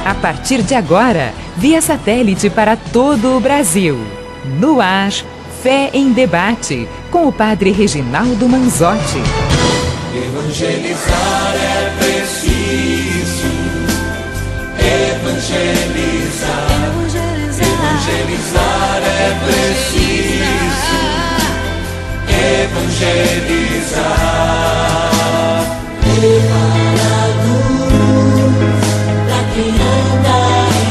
A partir de agora, via satélite para todo o Brasil. No ar, Fé em Debate, com o Padre Reginaldo Manzotti. Evangelizar é preciso. Evangelizar. Evangelizar é preciso. Evangelizar. Levar a luz pra quem anda em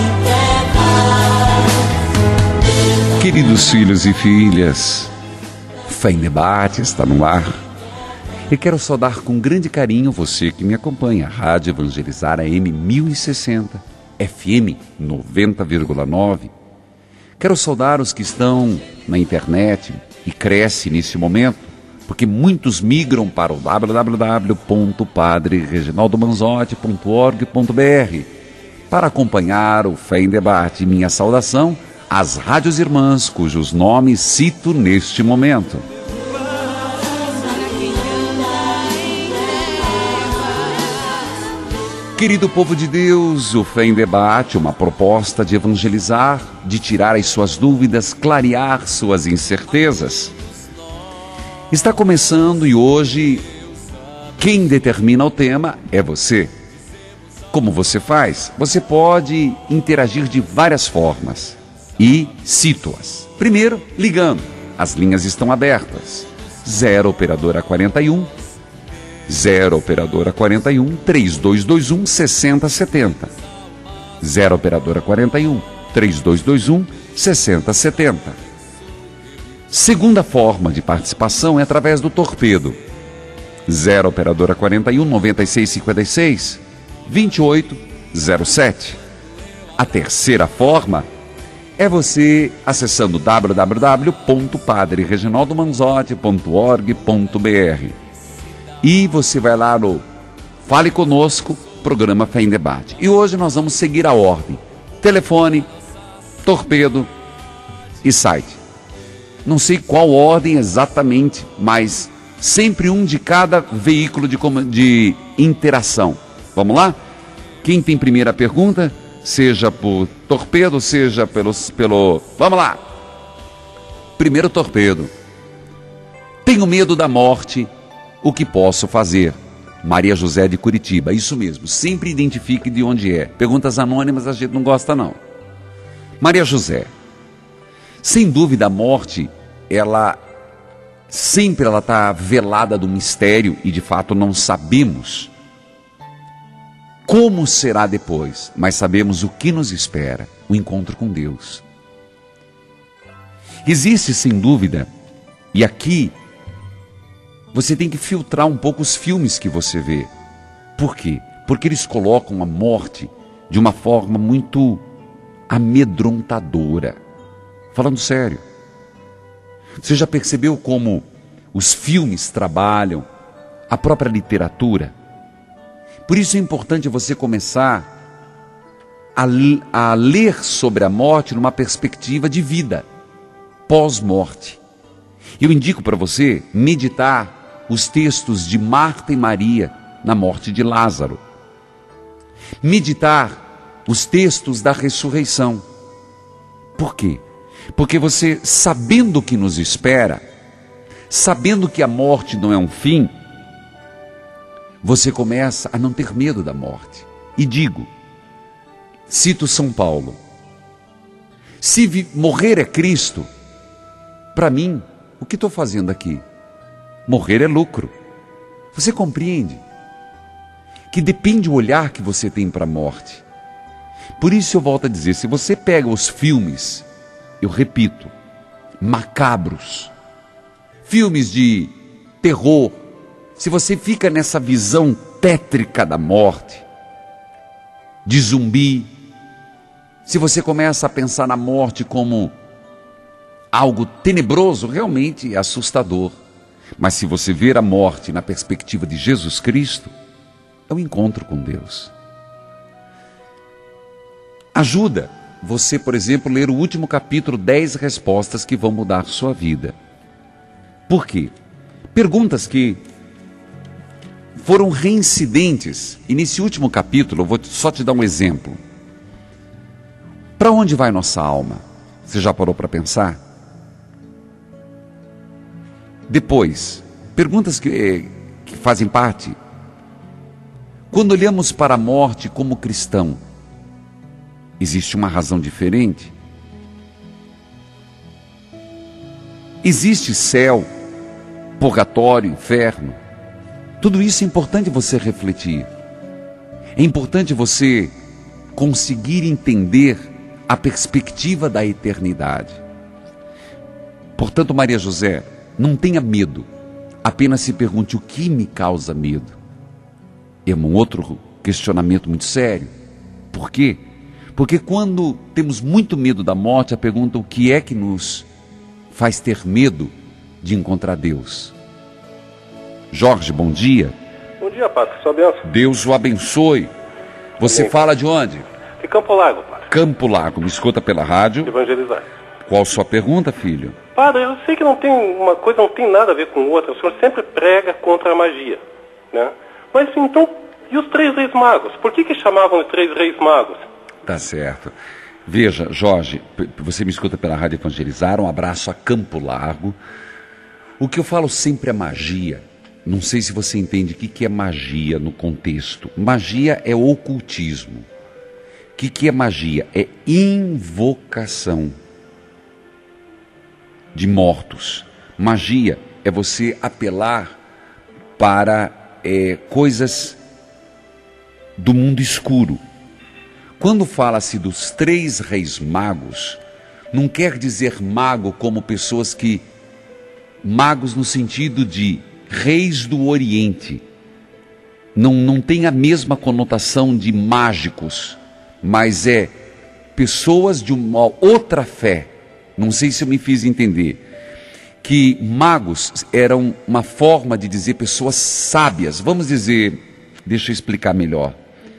terra. Queridos filhos e filhas, Fé em Debate está no ar. E quero saudar com grande carinho você que me acompanha. A Rádio Evangelizar AM 1060, FM 90,9. Quero saudar os que estão na internet e crescem nesse momento, porque muitos migram para o www.padrereginaldomanzotti.org.br para acompanhar o Fé em Debate. Minha saudação às rádios irmãs, cujos nomes cito neste momento. Querido povo de Deus, o Fé em Debate, uma proposta de evangelizar, de tirar as suas dúvidas, clarear suas incertezas. Está começando e hoje quem determina o tema é você. Como você faz? Você pode interagir de várias formas e cito-as. Primeiro, ligando. As linhas estão abertas. 0 operadora 41 0 operadora 41 3221 6070. 0 operadora 41 3221 6070. Segunda forma de participação é através do torpedo. 0 operadora 41 9656 2807. A terceira forma é você acessando www.padrereginaldomanzotti.org.br. E você vai lá no Fale Conosco, programa Fé em Debate. E hoje nós vamos seguir a ordem: telefone, torpedo e site. Não sei qual ordem exatamente, mas sempre um de cada veículo de interação. Vamos lá? Quem tem primeira pergunta, seja por torpedo, seja pelo... Vamos lá! Primeiro torpedo. Tenho medo da morte. O que posso fazer? Maria José de Curitiba. Isso mesmo, sempre identifique de onde é. Perguntas anônimas a gente não gosta não. Maria José, sem dúvida a morte, ela está velada do mistério e de fato não sabemos como será depois, mas sabemos o que nos espera, o encontro com Deus. Existe sem dúvida, e aqui você tem que filtrar um pouco os filmes que você vê. Por quê? Porque eles colocam a morte de uma forma muito amedrontadora. Falando sério. Você já percebeu como os filmes trabalham, a própria literatura? Por isso é importante você começar a ler sobre a morte numa perspectiva de vida, pós-morte. Eu indico para você meditar os textos de Marta e Maria na morte de Lázaro. Meditar os textos da ressurreição. Por quê? Porque você, sabendo o que nos espera, sabendo que a morte não é um fim, você começa a não ter medo da morte. E digo, cito São Paulo, se morrer é Cristo, para mim, o que estou fazendo aqui? Morrer é lucro. Você compreende? Que depende do olhar que você tem para a morte. Por isso eu volto a dizer, se você pega os filmes, eu repito, macabros, filmes de terror, se você fica nessa visão tétrica da morte, de zumbi, se você começa a pensar na morte como algo tenebroso, realmente é assustador. Mas se você ver a morte na perspectiva de Jesus Cristo, é um encontro com Deus. Ajuda você, por exemplo, ler o último capítulo, 10 respostas que vão mudar sua vida. Por quê? Perguntas que foram reincidentes. E nesse último capítulo, eu vou só te dar um exemplo. Para onde vai nossa alma? Você já parou para pensar? Depois, perguntas que fazem parte. Quando olhamos para a morte como cristão, existe uma razão diferente? Existe céu, purgatório, inferno? Tudo isso é importante você refletir. É importante você conseguir entender a perspectiva da eternidade. Portanto, Maria José, não tenha medo. Apenas se pergunte: o que me causa medo? É um outro questionamento muito sério. Por quê? Porque quando temos muito medo da morte, a pergunta: o que é que nos faz ter medo de encontrar Deus? Jorge, bom dia. Bom dia, padre. Sua bênção. Deus o abençoe. Você Amém. fala de onde? De Campo Largo, padre. Campo Largo. Me escuta pela rádio. Evangelizar. Qual sua pergunta, filho? Padre, eu sei que não tem uma coisa, não tem nada a ver com outra. O senhor sempre prega contra a magia, né? Mas então, e os 3 reis magos? Por que chamavam de 3 reis magos? Tá certo. Veja, Jorge, você me escuta pela rádio Evangelizar. Um abraço a Campo Largo. O que eu falo sempre é magia. Não sei se você entende o que é magia no contexto. Magia é ocultismo. O que é magia? É invocação de mortos. Magia é você apelar para coisas do mundo escuro. Quando fala-se dos 3 reis magos, não quer dizer mago como pessoas que... Magos no sentido de reis do Oriente. Não tem a mesma conotação de mágicos, mas é pessoas de uma outra fé. Não sei se eu me fiz entender. Que magos eram uma forma de dizer pessoas sábias. Vamos dizer, deixa eu explicar melhor.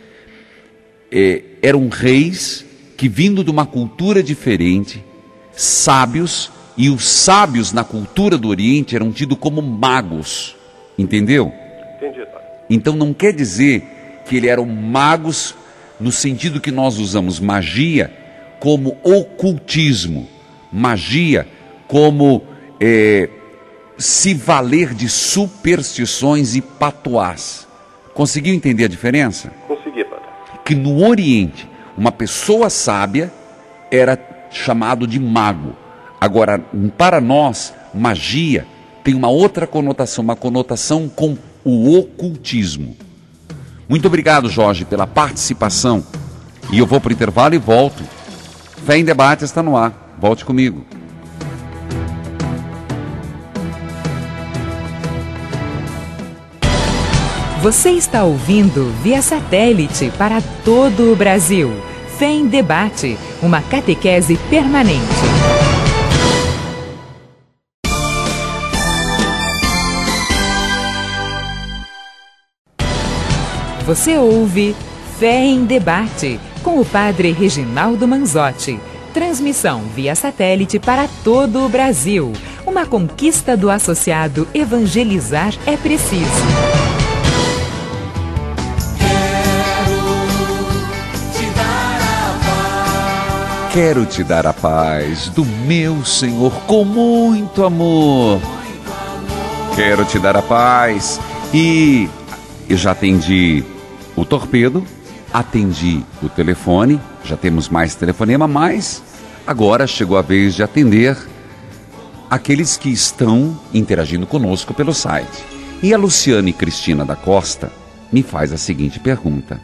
Eram reis que, vindo de uma cultura diferente, sábios, e os sábios na cultura do Oriente eram tidos como magos. Entendeu? Entendi, padre. Então não quer dizer que eles eram magos no sentido que nós usamos magia como ocultismo. Magia como se valer de superstições e patuás. Conseguiu entender a diferença? Consegui, padre. Que no Oriente, uma pessoa sábia era chamado de mago. Agora, para nós, magia tem uma outra conotação, uma conotação com o ocultismo. Muito obrigado, Jorge, pela participação. E eu vou para o intervalo e volto. Fé em Debate está no ar. Volte comigo. Você está ouvindo via satélite para todo o Brasil. Fé em Debate, uma catequese permanente. Você ouve Fé em Debate, com o padre Reginaldo Manzotti. Transmissão via satélite para todo o Brasil. Uma conquista do associado Evangelizar é Preciso. Quero te dar a paz do meu Senhor com muito amor. Quero te dar a paz. E eu já atendi o torpedo, atendi o telefone, já temos mais telefonema, mas agora chegou a vez de atender aqueles que estão interagindo conosco pelo site. E a Luciane Cristina da Costa me faz a seguinte pergunta: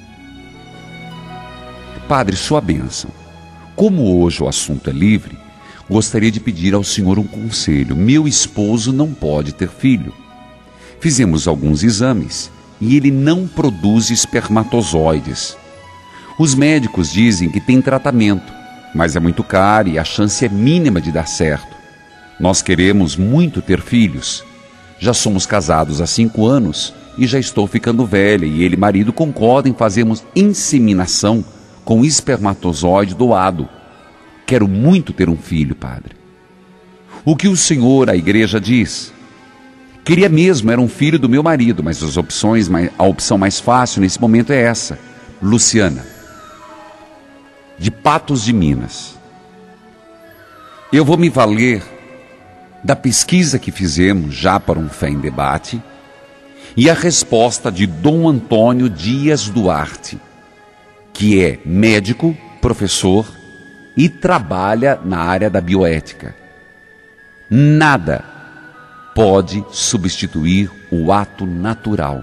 Padre, sua bênção. Como hoje o assunto é livre, gostaria de pedir ao senhor um conselho. Meu esposo não pode ter filho. Fizemos alguns exames e ele não produz espermatozoides. Os médicos dizem que tem tratamento, mas é muito caro e a chance é mínima de dar certo. Nós queremos muito ter filhos. Já somos casados há 5 anos e já estou ficando velha e ele e marido concordam em fazermos inseminação com espermatozoide doado. Quero muito ter um filho, padre. O que o senhor, a igreja, diz? Queria mesmo, era um filho do meu marido, mas a opção mais fácil nesse momento é essa. Luciana. de Patos de Minas. Eu vou me valer da pesquisa que fizemos já para um Fé em Debate e a resposta de Dom Antônio Dias Duarte, que é médico, professor e trabalha na área da bioética. Nada pode substituir o ato natural.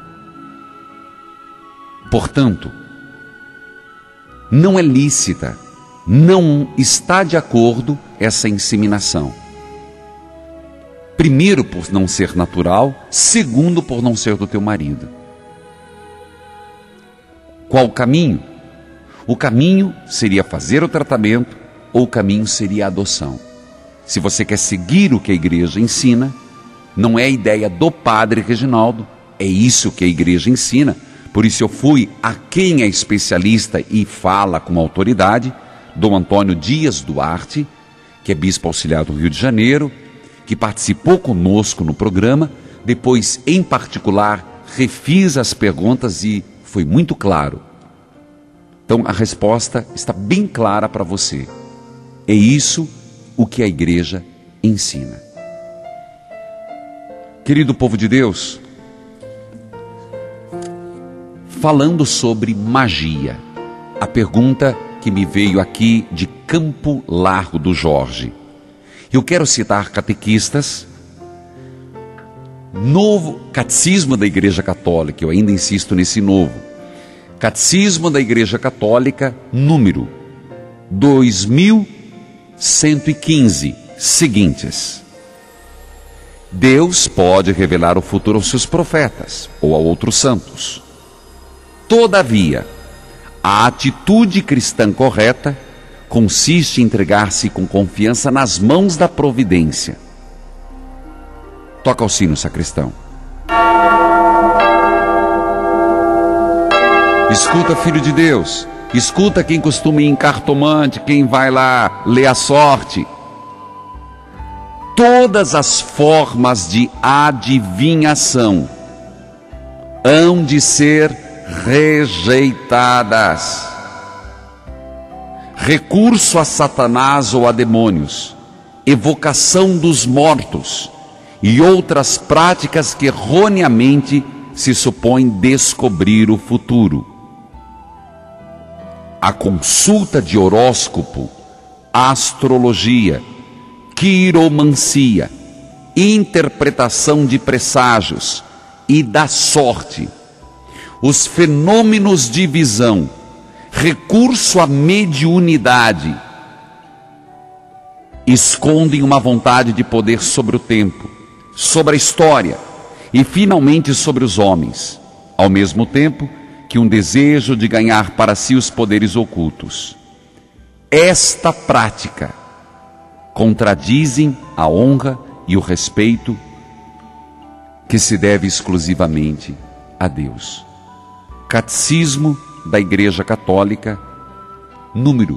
Portanto, não é lícita, não está de acordo essa inseminação. Primeiro, por não ser natural. Segundo, por não ser do teu marido. Qual o caminho? O caminho seria fazer o tratamento, ou o caminho seria a adoção. Se você quer seguir o que a igreja ensina, não é a ideia do Padre Reginaldo, é isso que a igreja ensina. Por isso eu fui a quem é especialista e fala com autoridade, Dom Antônio Dias Duarte, que é bispo auxiliar do Rio de Janeiro, que participou conosco no programa. Depois, em particular, refiz as perguntas e foi muito claro. Então a resposta está bem clara para você. É isso o que a igreja ensina. Querido povo de Deus, falando sobre magia, a pergunta que me veio aqui de Campo Largo do Jorge. Eu quero citar catequistas, novo Catecismo da Igreja Católica, eu ainda insisto nesse novo. Catecismo da Igreja Católica, número 2115, seguintes. Deus pode revelar o futuro aos seus profetas ou a outros santos. Todavia, a atitude cristã correta consiste em entregar-se com confiança nas mãos da providência. Toca o sino, sacristão. Escuta, filho de Deus. Escuta quem costuma ir em cartomante, quem vai lá ler a sorte. Todas as formas de adivinhação hão de ser rejeitadas. Recurso a Satanás ou a demônios, evocação dos mortos e outras práticas que erroneamente se supõem descobrir o futuro. A consulta de horóscopo, astrologia, quiromancia, interpretação de presságios e da sorte, os fenômenos de visão, recurso à mediunidade, escondem uma vontade de poder sobre o tempo, sobre a história e finalmente sobre os homens, ao mesmo tempo que um desejo de ganhar para si os poderes ocultos. Esta prática contradizem a honra e o respeito que se deve exclusivamente a Deus. Catecismo da Igreja Católica, número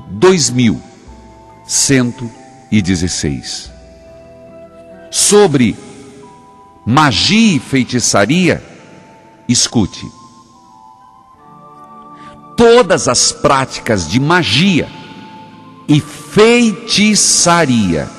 2116. Sobre magia e feitiçaria, escute. Todas as práticas de magia e feitiçaria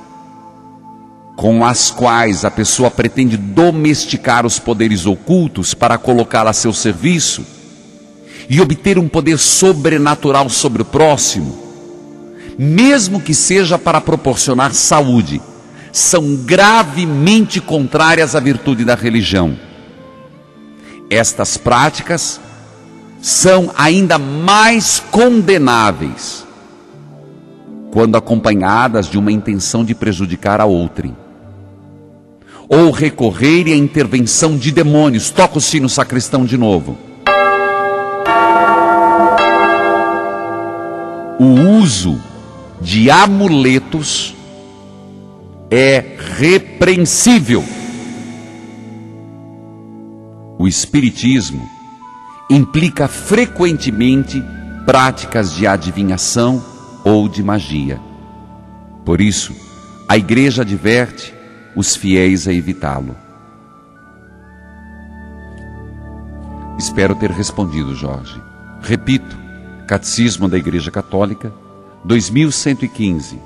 com as quais a pessoa pretende domesticar os poderes ocultos para colocá-la a seu serviço e obter um poder sobrenatural sobre o próximo, mesmo que seja para proporcionar saúde, são gravemente contrárias à virtude da religião. Estas práticas são ainda mais condenáveis quando acompanhadas de uma intenção de prejudicar a outrem, ou recorrerem à intervenção de demônios. Toca o sino, sacristão, de novo. O uso de amuletos é repreensível. O espiritismo implica frequentemente práticas de adivinhação ou de magia. Por isso, a igreja adverte os fiéis a evitá-lo. Espero ter respondido, Jorge. Repito, Catecismo da Igreja Católica, 2115,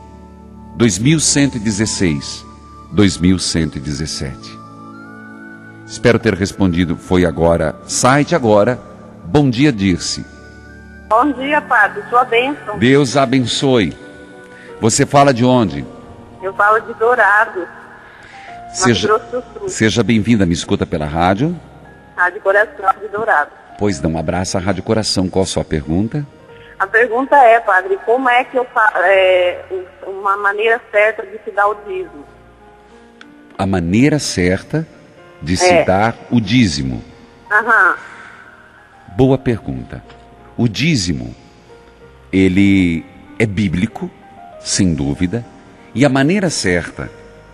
2116, 2117. Espero ter respondido. Foi agora, site agora. Bom dia, Dirce. Bom dia, padre. Sua bênção. Deus abençoe. Você fala de onde? Eu falo de Dourado. Seja bem-vinda. Me escuta pela rádio? Rádio Coração de Dourado. Pois não, um abraço à Rádio Coração. Qual a sua pergunta? A pergunta é, padre, como é que eu faço uma maneira certa de se dar o dízimo? A maneira certa de se dar o dízimo. Aham. Boa pergunta. O dízimo, ele é bíblico, sem dúvida, e a maneira certa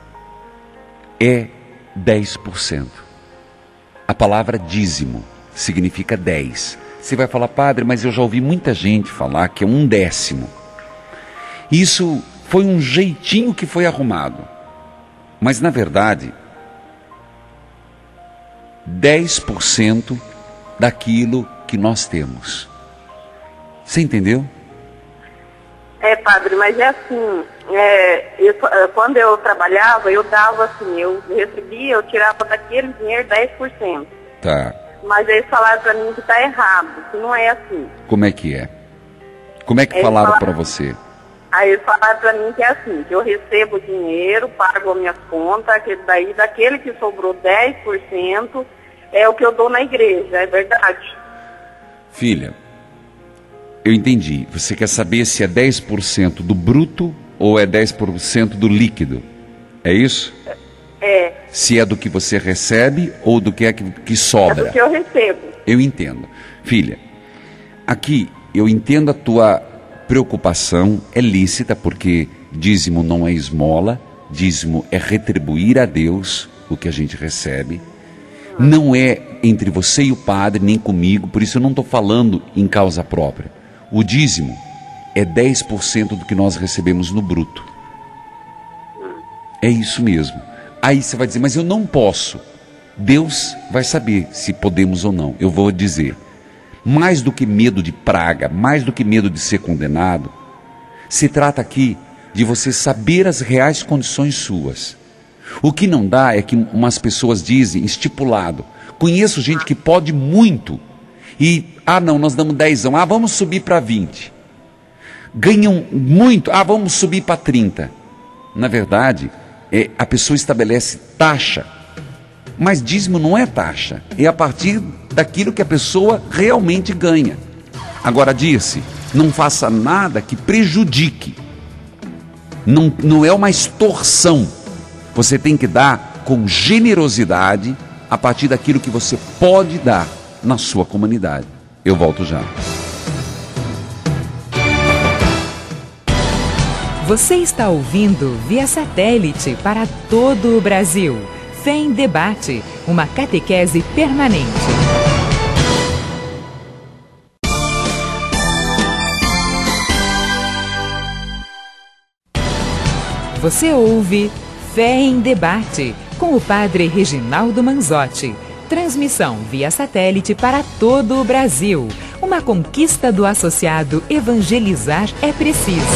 é 10%. A palavra dízimo significa 10. Você vai falar, padre, mas eu já ouvi muita gente falar que é 1/10. Isso foi um jeitinho que foi arrumado. Mas, na verdade, 10% daquilo que nós temos. Você entendeu? Padre, mas é assim, quando eu trabalhava, eu dava assim, eu recebia, eu tirava daquele dinheiro 10%. Tá. Mas eles falaram pra mim que tá errado, que não é assim. Como é que é? Como é que falaram pra você? Aí eles falaram pra mim que é assim, que eu recebo dinheiro, pago as minhas contas, que daí daquele que sobrou 10% é o que eu dou na igreja, é verdade? Filha, eu entendi. Você quer saber se é 10% do bruto ou é 10% do líquido? É isso? É. Se é do que você recebe ou do que é que sobra? É do que eu recebo. Eu entendo. Filha, aqui eu entendo a tua preocupação, é lícita, porque dízimo não é esmola, dízimo é retribuir a Deus o que a gente recebe. Não é entre você e o padre, nem comigo, por isso eu não estou falando em causa própria. O dízimo é 10% do que nós recebemos no bruto. É isso mesmo. Aí você vai dizer, mas eu não posso. Deus vai saber se podemos ou não. Eu vou dizer, mais do que medo de praga, mais do que medo de ser condenado, se trata aqui de você saber as reais condições suas. O que não dá é que umas pessoas dizem, estipulado, conheço gente que pode muito, e, não, nós damos 10, vamos subir para 20. Ganham muito, vamos subir para 30. Na verdade, a pessoa estabelece taxa, mas dízimo não é taxa, é a partir daquilo que a pessoa realmente ganha. Agora, disse, não faça nada que prejudique, não é uma extorsão. Você tem que dar com generosidade a partir daquilo que você pode dar na sua comunidade. Eu volto já. Você está ouvindo via satélite para todo o Brasil. Fé em Debate, uma catequese permanente. Você ouve Fé em Debate, com o padre Reginaldo Manzotti. Transmissão via satélite para todo o Brasil. Uma conquista do associado Evangelizar é Preciso.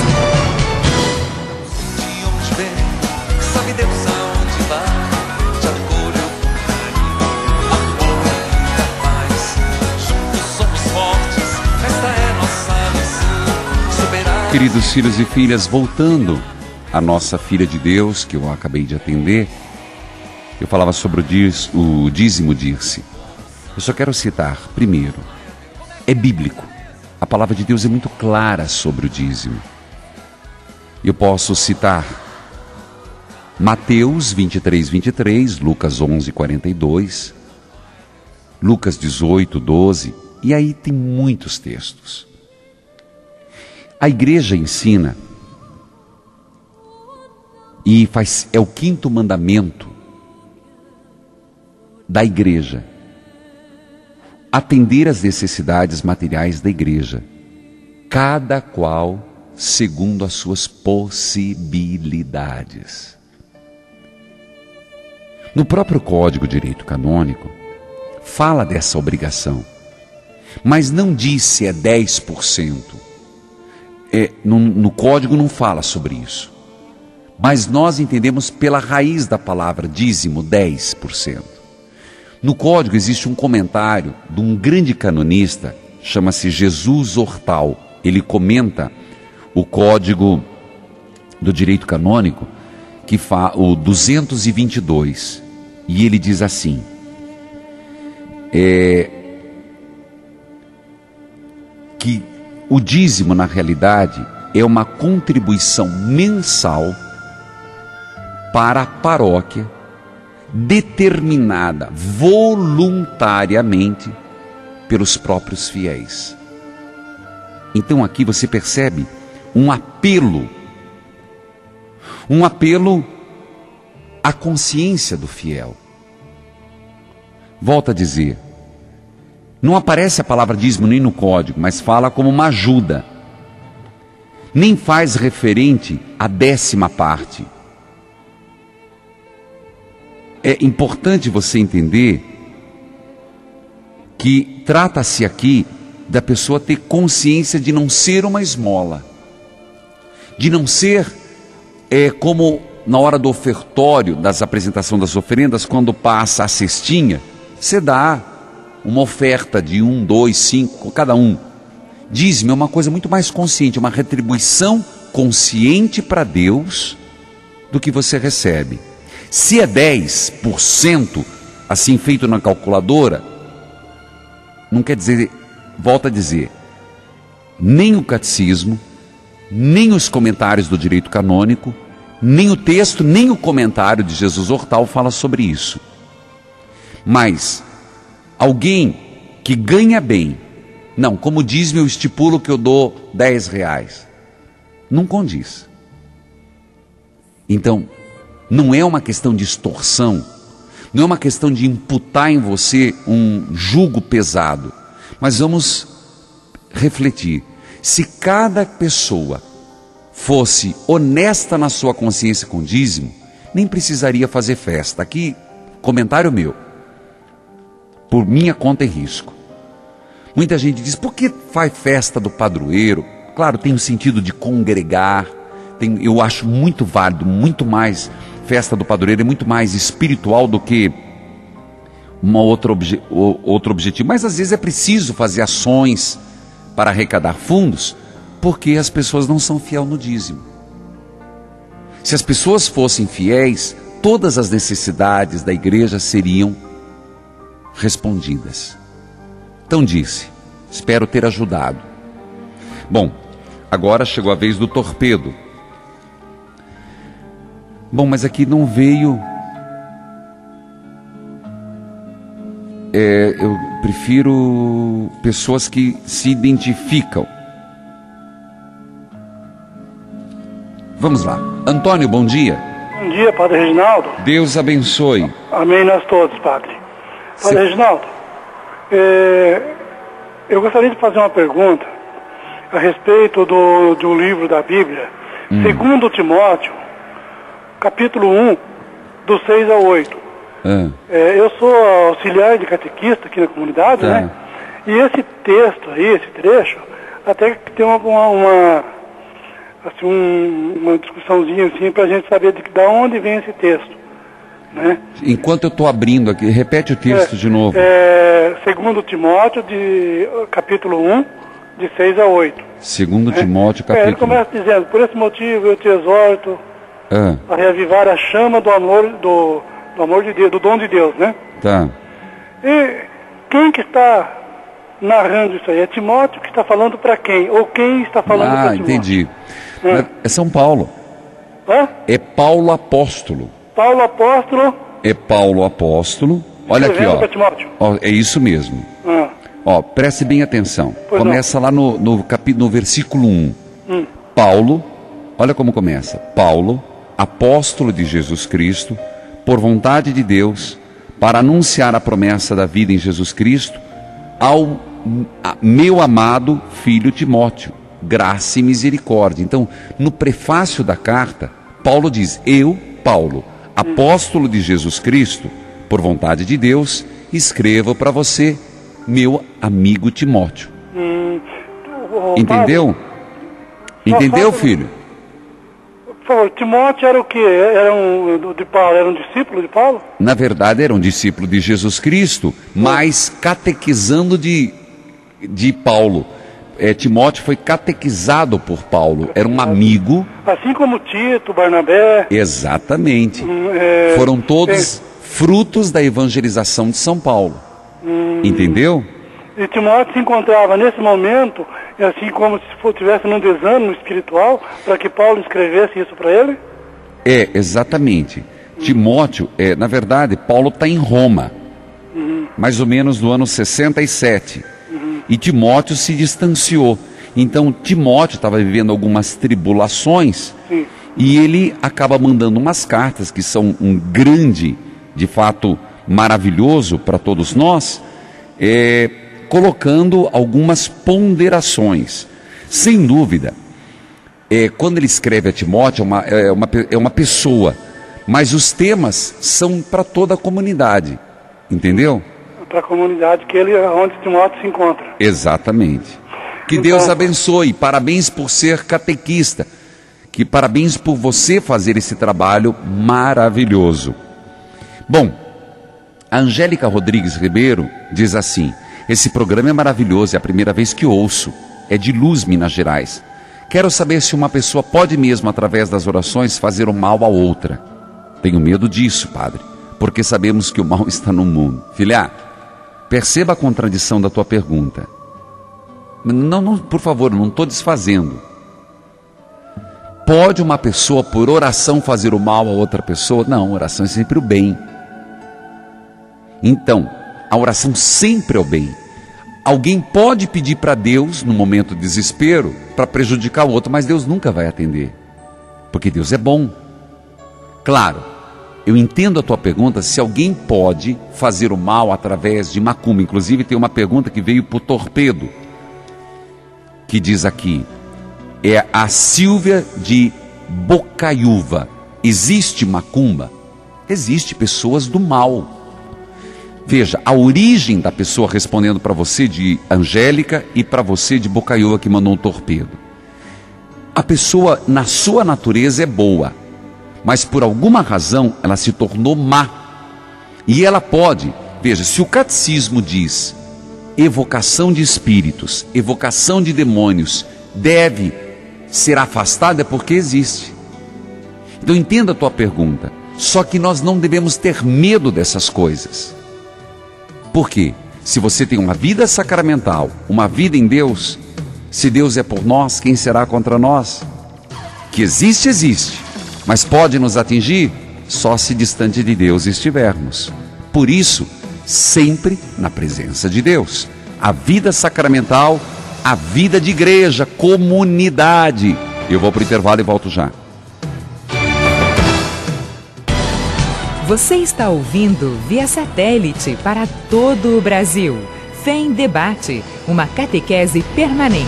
Queridos filhos e filhas, voltando à nossa filha de Deus, que eu acabei de atender, eu falava sobre o dízimo, Dirce. Eu só quero citar, primeiro, é bíblico. A palavra de Deus é muito clara sobre o dízimo. Eu posso citar Mateus 23, 23, Lucas 11, 42, Lucas 18, 12, e aí tem muitos textos. A igreja ensina, e é o 5º mandamento da igreja, atender às necessidades materiais da igreja, cada qual segundo as suas possibilidades. No próprio Código de Direito Canônico, fala dessa obrigação. Mas não diz se é 10%. No código não fala sobre isso. Mas nós entendemos pela raiz da palavra dízimo, 10%. No código existe um comentário de um grande canonista, chama-se Jesus Hortal. Ele comenta o código do direito canônico, o 222. E ele diz assim: que o dízimo, na realidade, é uma contribuição mensal para a paróquia, determinada voluntariamente pelos próprios fiéis. Então aqui você percebe um apelo à consciência do fiel. Volto a dizer, não aparece a palavra dízimo nem no código, mas fala como uma ajuda. Nem faz referente à 10ª parte. É importante você entender que trata-se aqui da pessoa ter consciência de não ser uma esmola, de não ser como na hora do ofertório, das apresentação das oferendas, quando passa a cestinha, você dá uma oferta de 1, 2, 5, cada um. Dízimo é uma coisa muito mais consciente, uma retribuição consciente para Deus do que você recebe. Se é 10%, assim feito na calculadora, não quer dizer, volto a dizer, nem o catecismo, nem os comentários do direito canônico, nem o texto, nem o comentário de Jesus Hortal fala sobre isso. Mas alguém que ganha bem, não, como dízimo eu estipulo que eu dou R$10, não condiz. Então, não é uma questão de extorsão, não é uma questão de imputar em você um jugo pesado, mas vamos refletir. Se cada pessoa fosse honesta na sua consciência com dízimo, nem precisaria fazer festa. Aqui, comentário meu, por minha conta e risco. Muita gente diz, por que faz festa do padroeiro? Claro, tem o sentido de congregar, eu acho muito válido, muito mais, festa do padroeiro é muito mais espiritual do que outro objetivo. Mas às vezes é preciso fazer ações para arrecadar fundos, porque as pessoas não são fiéis no dízimo. Se as pessoas fossem fiéis, todas as necessidades da igreja seriam respondidas. Então disse, espero ter ajudado. Bom, agora chegou a vez do torpedo. Bom, mas aqui não veio... eu prefiro pessoas que se identificam. Vamos lá. Antônio, bom dia. Bom dia, Padre Reginaldo. Deus abençoe. Amém, nós todos, Padre. Padre Reginaldo, eu gostaria de fazer uma pergunta a respeito de um livro da Bíblia, 2 Timóteo, capítulo 1, do 6 ao 8. Eu sou auxiliar de catequista aqui na comunidade, né? E esse texto aí, esse trecho, até que tem uma discussãozinha assim para a gente saber de onde vem esse texto, né? Enquanto eu estou abrindo aqui, repete o texto de novo. 2 Timóteo, capítulo 1, de 6 a 8. 2 Timóteo, capítulo 1. Ele começa dizendo, por esse motivo eu te exorto a reavivar a chama do amor de Deus, do dom de Deus, né? Tá. E quem que está narrando isso aí? É Timóteo que está falando para quem? Ou quem está falando para Timóteo? Entendi. É São Paulo. É Paulo Apóstolo. Paulo Apóstolo. É Paulo Apóstolo. Olha aqui, ó. É isso mesmo. Ó, preste bem atenção. Começa lá no versículo 1. Paulo, olha como começa. Paulo, apóstolo de Jesus Cristo, por vontade de Deus, para anunciar a promessa da vida em Jesus Cristo, ao meu amado filho Timóteo, graça e misericórdia. Então, no prefácio da carta, Paulo diz, eu, Paulo, apóstolo de Jesus Cristo, por vontade de Deus, escrevo para você, meu amigo Timóteo. Entendeu? Entendeu, filho? Por favor, Timóteo era o quê? Era um discípulo de Paulo? Na verdade, era um discípulo de Jesus Cristo, mas catequizando de Paulo. Timóteo foi catequizado por Paulo, era um amigo. Assim como Tito, Barnabé. Exatamente. Foram todos frutos da evangelização de São Paulo. Entendeu? E Timóteo se encontrava nesse momento, assim como se estivesse num desânimo espiritual, para que Paulo escrevesse isso para ele? Exatamente. Timóteo, na verdade, Paulo está em Roma, mais ou menos no ano 67. E Timóteo se distanciou. Então Timóteo estava vivendo algumas tribulações. Sim. E ele acaba mandando umas cartas que são um grande, de fato, maravilhoso para todos nós, colocando algumas ponderações. Sem dúvida, quando ele escreve a Timóteo, é uma pessoa, mas os temas são para toda a comunidade, entendeu? Para a comunidade onde Timóteo se encontra. Exatamente. Que Deus abençoe. Parabéns por ser catequista. Parabéns por você fazer esse trabalho maravilhoso. Bom, a Angélica Rodrigues Ribeiro diz assim: esse programa é maravilhoso, é a primeira vez que ouço. É de Luz, Minas Gerais. Quero saber se uma pessoa pode mesmo, através das orações, fazer o mal a outra. Tenho medo disso, padre, porque sabemos que o mal está no mundo. Filha, perceba a contradição da tua pergunta. Não, por favor, não estou desfazendo. Pode uma pessoa, por oração, fazer o mal a outra pessoa? Não, oração é sempre o bem. Então, a oração sempre é o bem. Alguém pode pedir para Deus, no momento de desespero, para prejudicar o outro, mas Deus nunca vai atender, porque Deus é bom. Claro, eu entendo a tua pergunta, se alguém pode fazer o mal através de macumba. Inclusive tem uma pergunta que veio por Torpedo, que diz aqui, é a Silvia de Bocaiúva: existe macumba? Existe pessoas do mal. Veja, a origem da pessoa, respondendo para você de Angélica e para você de Bocaiúva que mandou um torpedo. A pessoa, na sua natureza, é boa, mas por alguma razão ela se tornou má. E ela pode, veja, se o catecismo diz evocação de espíritos, evocação de demônios deve ser afastada, é porque existe. Então entenda a tua pergunta. Só que nós não devemos ter medo dessas coisas. Por quê? Se você tem uma vida sacramental, uma vida em Deus, se Deus é por nós, quem será contra nós? Que existe, existe, mas pode nos atingir só se distante de Deus estivermos. Por isso, sempre na presença de Deus. A vida sacramental, a vida de igreja, comunidade. Eu vou para o intervalo e volto já. Você está ouvindo via satélite para todo o Brasil. Fé em Debate, uma catequese permanente.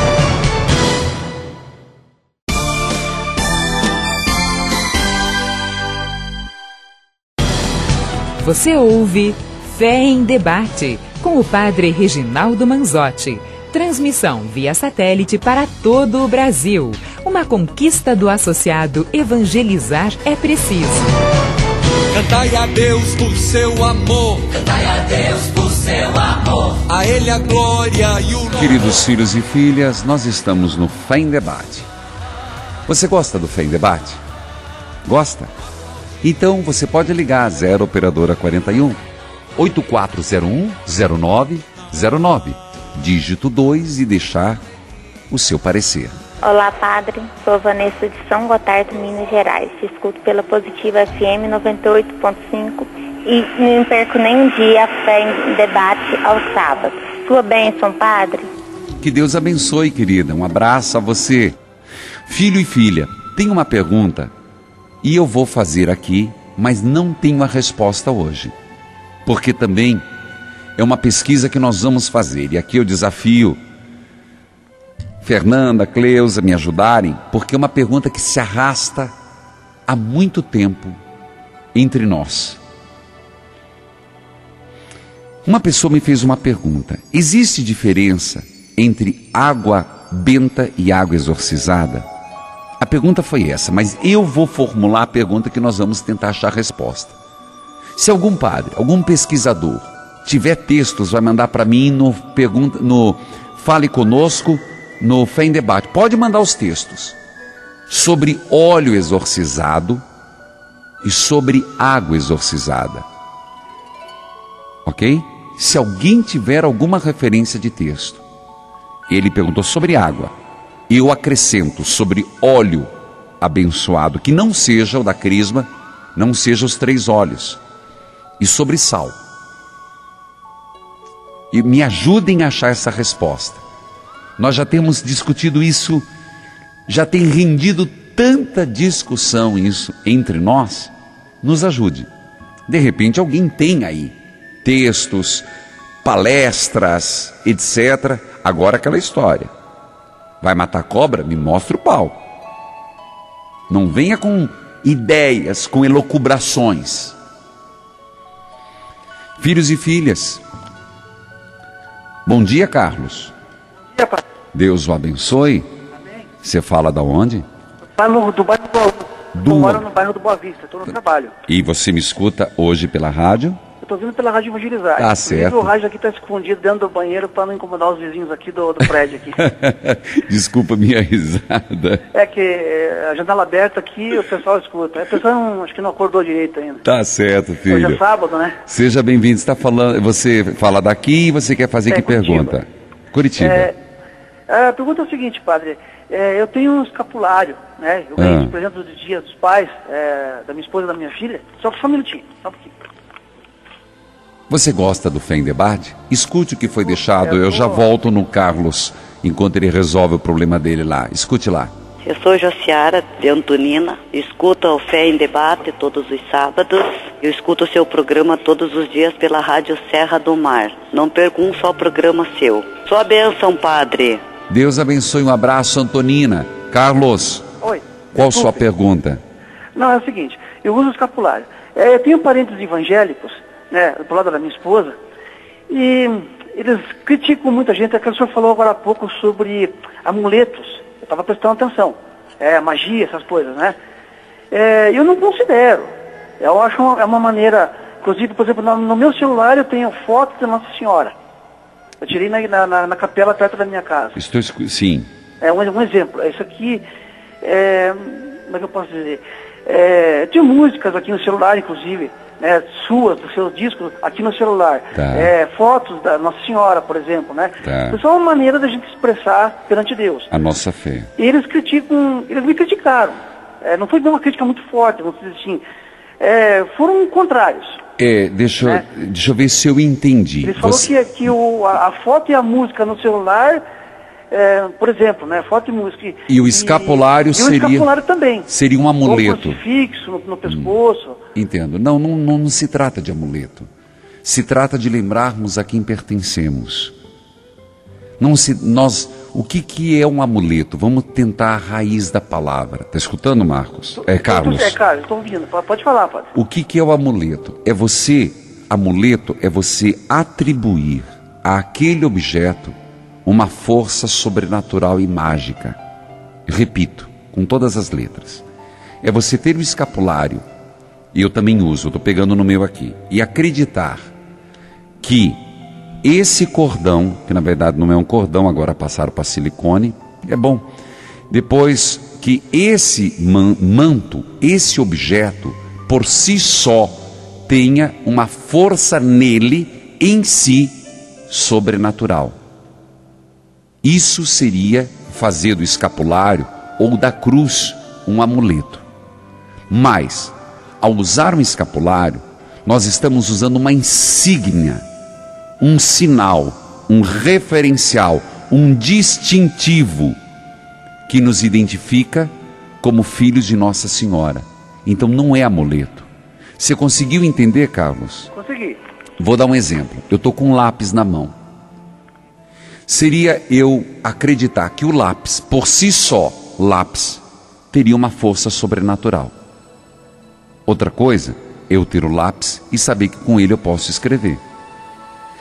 Você ouve Fé em Debate, com o padre Reginaldo Manzotti. Transmissão via satélite para todo o Brasil. Uma conquista do associado Evangelizar é Preciso. Cantai a Deus por seu amor. Cantai a Deus por seu amor. A Ele a glória e o louvor. Queridos filhos e filhas, nós estamos no Fé em Debate. Você gosta do Fé em Debate? Gosta? Então você pode ligar 0 operadora 41 8401 0909, dígito 2 e deixar o seu parecer. Olá, padre. Sou Vanessa de São Gotardo, Minas Gerais. Te escuto pela Positiva FM 98.5 e não perco nem um dia a Fé em Debate aos sábados. Sua bênção, padre. Que Deus abençoe, querida. Um abraço a você. Filho e filha, tenho uma pergunta e eu vou fazer aqui, mas não tenho a resposta hoje, porque também é uma pesquisa que nós vamos fazer. E aqui eu desafio Fernanda, Cleusa, me ajudarem, porque é uma pergunta que se arrasta há muito tempo entre nós. Uma pessoa me fez uma pergunta: existe diferença entre água benta e água exorcizada? A pergunta foi essa, mas eu vou formular a pergunta que nós vamos tentar achar a resposta. Se algum padre, algum pesquisador tiver textos, vai mandar para mim no Fale Conosco, no Fé em Debate. Pode mandar os textos sobre óleo exorcizado e sobre água exorcizada. Ok? Se alguém tiver alguma referência de texto. Ele perguntou sobre água. Eu acrescento sobre óleo abençoado, que não seja o da crisma, não seja os 3 óleos. E sobre sal. E me ajudem a achar essa resposta. Nós já temos discutido isso, já tem rendido tanta discussão isso entre nós. Nos ajude. De repente alguém tem aí textos, palestras, etc. Agora aquela história. Vai matar cobra? Me mostra o pau. Não venha com ideias, com elucubrações. Filhos e filhas. Bom dia, Carlos. Bom dia, pai. Deus o abençoe. Amém. Você fala da onde? Do bairro do moro no bairro do Boa Vista, estou no trabalho. E você me escuta hoje pela rádio? Eu estou vindo pela rádio Evangelizar. Tá certo. O rádio aqui está escondido dentro do banheiro para não incomodar os vizinhos aqui do prédio aqui. Desculpa minha risada. É que a janela aberta aqui, o pessoal escuta. O pessoal acho que não acordou direito ainda. Tá certo, filho. Hoje é sábado, né? Seja bem-vindo. Você fala daqui e você quer fazer que Curitiba. pergunta? Curitiba. A pergunta é o seguinte, padre. Eu tenho um escapulário, né? Eu ganhei de presente do Dia dos Pais, da minha esposa e da minha filha. Só um minutinho, só um pouquinho. Você gosta do Fé em Debate? Escute o que foi deixado. Eu já volto no Carlos, enquanto ele resolve o problema dele lá. Escute lá. Eu sou Josiara de Antonina, escuto o Fé em Debate todos os sábados. Eu escuto o seu programa todos os dias pela Rádio Serra do Mar. Não perco um só programa seu. Sua bênção, padre. Deus abençoe, um abraço, Antonina. Carlos, Oi. Qual sua pergunta? Não, é o seguinte, eu uso escapulário. Eu tenho parentes evangélicos, né, do lado da minha esposa, e eles criticam muita gente. O senhor falou agora há pouco sobre amuletos. Eu estava prestando atenção. Magia, essas coisas, né? Eu não considero. Eu acho uma maneira, inclusive, por exemplo, no meu celular eu tenho fotos da Nossa Senhora. Eu tirei na capela perto da minha casa. Sim. Um exemplo. Isso aqui, como é que eu posso dizer? Tem músicas aqui no celular, inclusive, né, suas, dos seus discos, aqui no celular. Tá. Fotos da Nossa Senhora, por exemplo, né? Tá. Isso é uma maneira da gente expressar perante Deus. A nossa fé. E eles me criticaram. Não foi uma crítica muito forte, vamos dizer assim. Foram contrários. Deixa eu ver se eu entendi. Ele falou que a foto e a música no celular, por exemplo, né, foto e música. E o escapulário seria... E o escapulário também. Seria um amuleto. Um crucifixo no pescoço. Entendo. Não se trata de amuleto. Se trata de lembrarmos a quem pertencemos. O que é um amuleto? Vamos tentar a raiz da palavra. Está escutando, Marcos? Carlos. Carlos, estou ouvindo. Pode falar, padre. O que é o amuleto? Amuleto é você atribuir àquele objeto uma força sobrenatural e mágica. Repito, com todas as letras. É você ter o escapulário, e eu também uso, estou pegando no meu aqui, e acreditar que esse cordão, que na verdade não é um cordão, agora passaram para silicone, é bom. Depois que esse manto, esse objeto, por si só, tenha uma força nele, em si, sobrenatural. Isso seria fazer do escapulário ou da cruz um amuleto. Mas, ao usar um escapulário, nós estamos usando uma insígnia, um sinal, um referencial, um distintivo que nos identifica como filhos de Nossa Senhora. Então não é amuleto. Você conseguiu entender, Carlos? Consegui. Vou dar um exemplo. Eu estou com um lápis na mão. Seria eu acreditar que o lápis, por si só, lápis, teria uma força sobrenatural. Outra coisa, eu ter o lápis e saber que com ele eu posso escrever.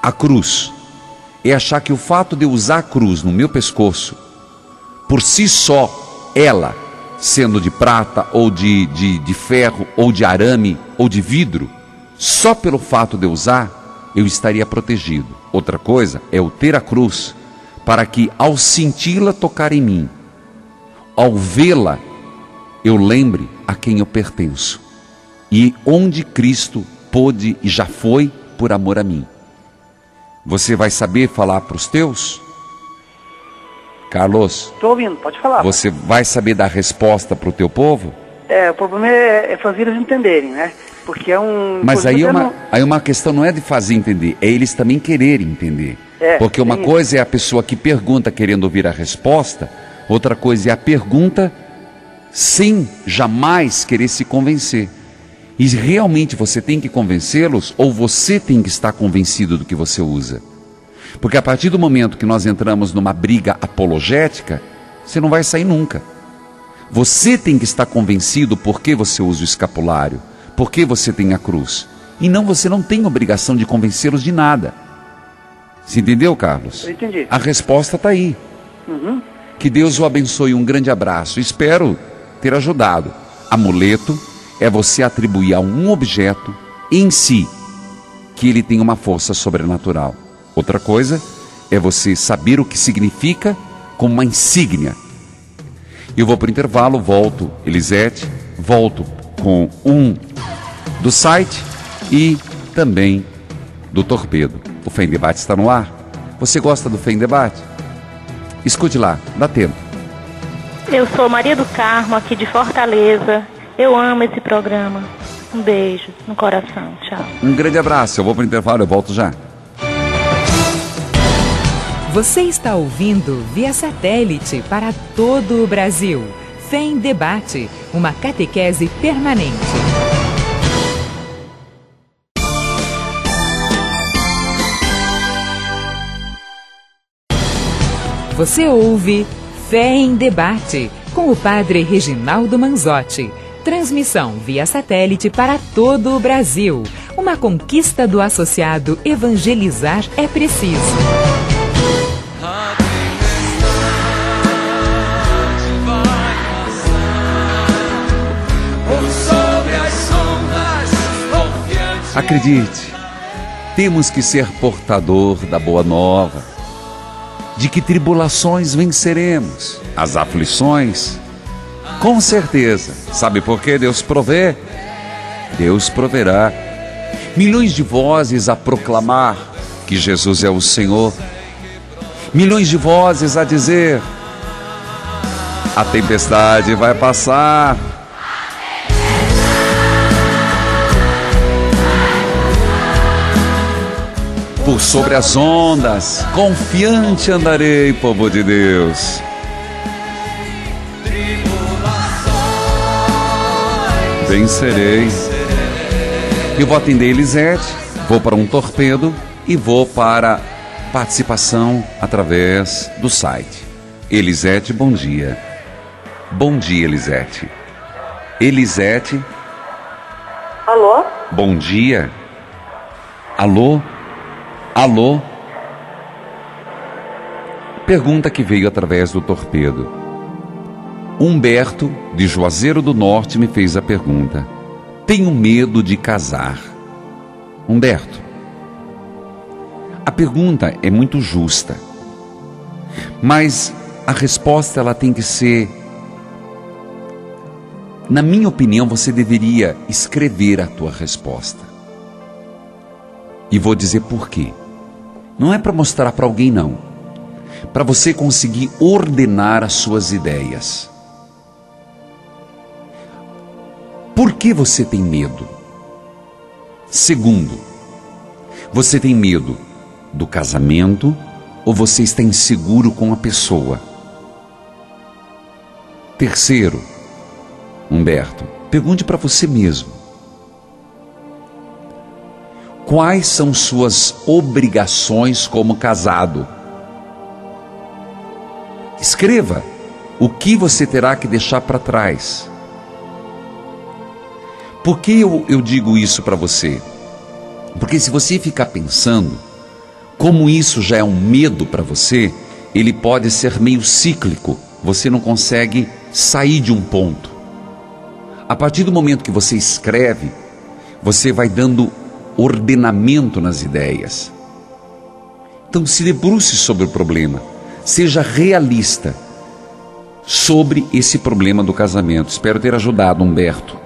a cruz é achar que o fato de eu usar a cruz no meu pescoço, por si só, ela, sendo de prata, ou de ferro, ou de arame, ou de vidro, só pelo fato de eu usar, eu estaria protegido. Outra coisa é eu ter a cruz, para que ao senti-la tocar em mim, ao vê-la, eu lembre a quem eu pertenço, e onde Cristo pôde e já foi por amor a mim. Você vai saber falar para os teus? Carlos? Estou ouvindo, pode falar. Você vai saber dar resposta para o teu povo? O problema é fazer eles entenderem, né? Porque é um... Mas aí uma questão não é de fazer entender, é eles também quererem entender. Porque uma coisa é a pessoa que pergunta querendo ouvir a resposta, outra coisa é a pergunta sem jamais querer se convencer. E realmente você tem que convencê-los, ou você tem que estar convencido do que você usa? Porque a partir do momento que nós entramos numa briga apologética, você não vai sair nunca. Você tem que estar convencido por que você usa o escapulário, por que você tem a cruz. E não, você não tem obrigação de convencê-los de nada. Você entendeu, Carlos? Eu entendi. A resposta está aí. Uhum. Que Deus o abençoe, um grande abraço. Espero ter ajudado. Amuleto é você atribuir a um objeto em si que ele tem uma força sobrenatural. Outra coisa é você saber o que significa como uma insígnia. Eu vou para o intervalo, volto, Elisete, volto com um do site e também do Torpedo. O Fé em Debate está no ar. Você gosta do Fé em Debate? Escute lá, dá tempo. Eu sou Maria do Carmo, aqui de Fortaleza. Eu amo esse programa. Um beijo no coração. Tchau. Um grande abraço. Eu vou para o intervalo, eu volto já. Você está ouvindo via satélite para todo o Brasil. Fé em Debate, uma catequese permanente. Você ouve Fé em Debate, com o Padre Reginaldo Manzotti. Transmissão via satélite para todo o Brasil. Uma conquista do associado Evangelizar é Preciso. Acredite, temos que ser portador da boa nova, de que tribulações venceremos, as aflições, com certeza. Sabe por que Deus provê? Deus proverá. Milhões de vozes a proclamar que Jesus é o Senhor, milhões de vozes a dizer: a tempestade vai passar. Por sobre as ondas, confiante andarei, povo de Deus. Vencerei. Eu vou atender Elisete, vou para um Torpedo e vou para participação através do site. Elisete, bom dia. Bom dia, Elisete. Elisete. Alô? Bom dia. Alô? Alô? Pergunta que veio através do Torpedo. Humberto, de Juazeiro do Norte, me fez a pergunta: tenho medo de casar. Humberto, a pergunta é muito justa, mas a resposta ela tem que ser, na minha opinião, você deveria escrever a tua resposta. E vou dizer por quê. Não é para mostrar para alguém, não. Para você conseguir ordenar as suas ideias. Por que você tem medo? Segundo, você tem medo do casamento ou você está inseguro com a pessoa? Terceiro, Humberto, pergunte para você mesmo: quais são suas obrigações como casado? Escreva o que você terá que deixar para trás. Por que eu digo isso para você? Porque se você ficar pensando, Como isso já é um medo para você, ele pode ser meio cíclico. Você não consegue sair de um ponto. A partir do momento que você escreve, você vai dando ordenamento nas ideias. Então se debruce sobre o problema. Seja realista sobre esse problema do casamento. Espero ter ajudado, Humberto.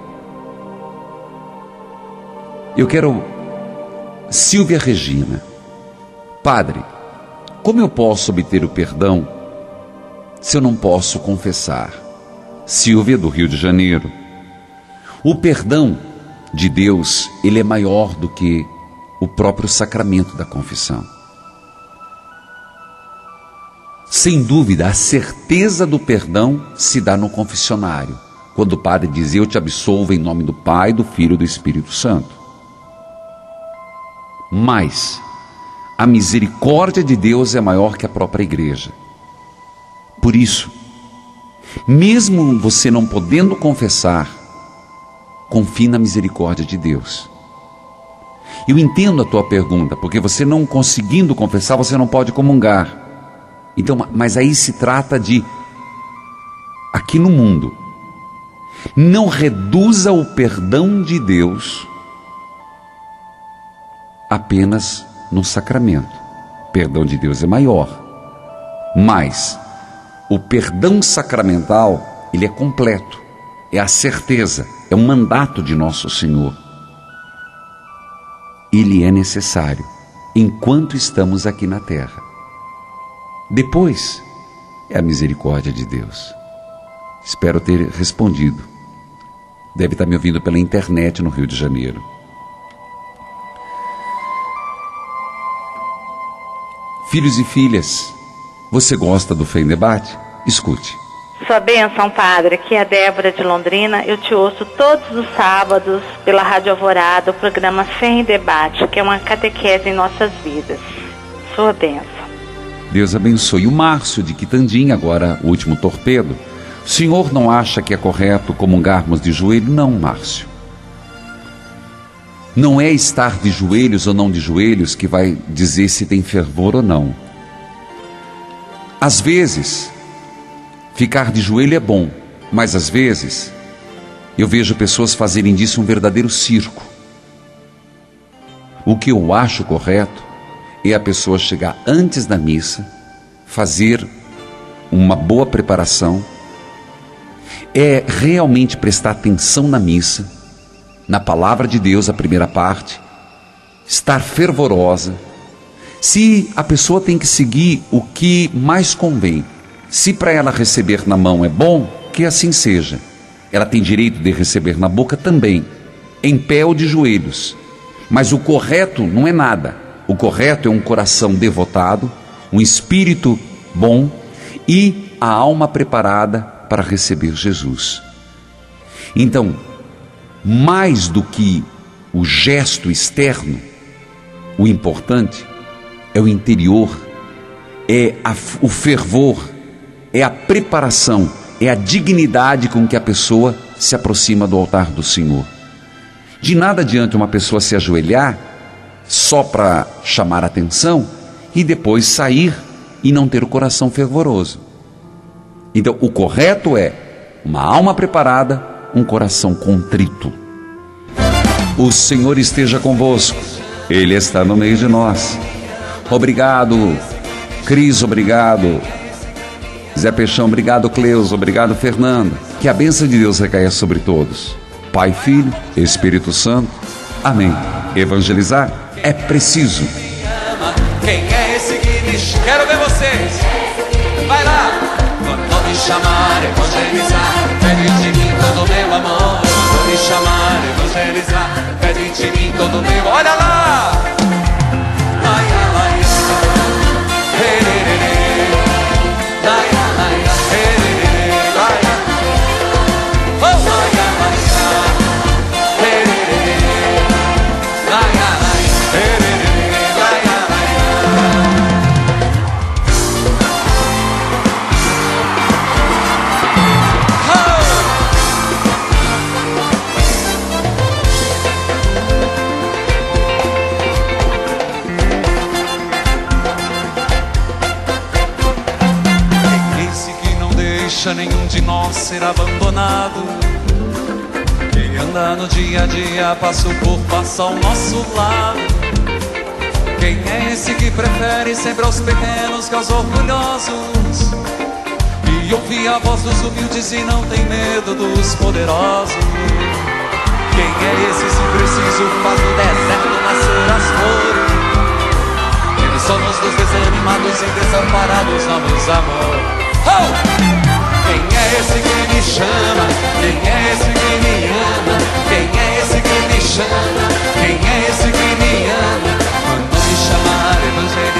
Eu quero... Silvia Regina. Padre, como eu posso obter o perdão se eu não posso confessar? Silvia, do Rio de Janeiro. O perdão de Deus, ele é maior do que o próprio sacramento da confissão. Sem dúvida, a certeza do perdão se dá no confessionário, quando o padre diz: eu te absolvo em nome do Pai, do Filho e do Espírito Santo. Mas a misericórdia de Deus é maior que a própria igreja. Por isso, mesmo você não podendo confessar, confie na misericórdia de Deus. Eu entendo a tua pergunta, porque você não conseguindo confessar, você não pode comungar. Então, mas aí se trata de, aqui no mundo, não reduza o perdão de Deus apenas no sacramento. O perdão de Deus é maior, mas o perdão sacramental, ele é completo, é a certeza, é um mandato de Nosso Senhor. Ele é necessário enquanto estamos aqui na terra. Depois é a misericórdia de Deus. Espero ter respondido. Deve estar me ouvindo pela internet no Rio de Janeiro. Filhos e filhas, você gosta do Fé em Debate? Escute. Sua bênção, Padre. Aqui é a Débora de Londrina. Eu te ouço todos os sábados pela Rádio Alvorada, o programa Fé em Debate, que é uma catequese em nossas vidas. Sua bênção. Deus abençoe. O Márcio de Quitandinha, agora o último torpedo. O senhor não acha que é correto comungarmos de joelho? Não, Márcio. Não é estar de joelhos ou não de joelhos que vai dizer se tem fervor ou não. Às vezes, ficar de joelho é bom, mas às vezes eu vejo pessoas fazerem disso um verdadeiro circo. O que eu acho correto é a pessoa chegar antes da missa, fazer uma boa preparação, é realmente prestar atenção na missa, na palavra de Deus, a primeira parte, estar fervorosa. Se a pessoa tem que seguir o que mais convém, se para ela receber na mão é bom, que assim seja. Ela tem direito de receber na boca também, em pé ou de joelhos. Mas o correto não é nada. O correto é um coração devotado, um espírito bom e a alma preparada para receber Jesus. Então, mais do que o gesto externo, o importante é o interior, é o fervor, é a preparação, é a dignidade com que a pessoa se aproxima do altar do Senhor. De nada adianta uma pessoa se ajoelhar só para chamar a atenção e depois sair e não ter o coração fervoroso. Então, o correto é uma alma preparada, um coração contrito. O Senhor esteja convosco, Ele está no meio de nós. Obrigado, Cris, obrigado. Zé Peixão, obrigado, Cleus, obrigado, Fernanda. Que a bênção de Deus recaia sobre todos. Pai, Filho, Espírito Santo. Amém. Evangelizar é preciso. Quem é esse guinness? Quero ver vocês. Vai lá. Quando me chamar, evangelizar, pede de mim todo meu amor. Quando me chamar, evangelizar, pede de mim todo meu. Olha lá. Ai, ai, ai. Hey, hey, hey, hey. Ai, ai, ai. Hey, hey, hey, hey. Ai, ai. Oh, ai, ai, ai. Hey, hey, hey. Ai, ai, hey, hey, hey. Ai, ai, ai. deixa nenhum de nós ser abandonado. Quem anda no dia a dia passa o por passar ao nosso lado. Quem é esse que prefere sempre aos pequenos que aos orgulhosos? E ouvir a voz dos humildes e não tem medo dos poderosos. Quem é esse se preciso faz do deserto nascer as flores? Ele só nos dos desanimados e desamparados damos amor. Oh! Quem é esse que me chama? Quem é esse que me ama? Quem é esse que me chama? Quem é esse que me ama? Quando me chamar, evangelizar.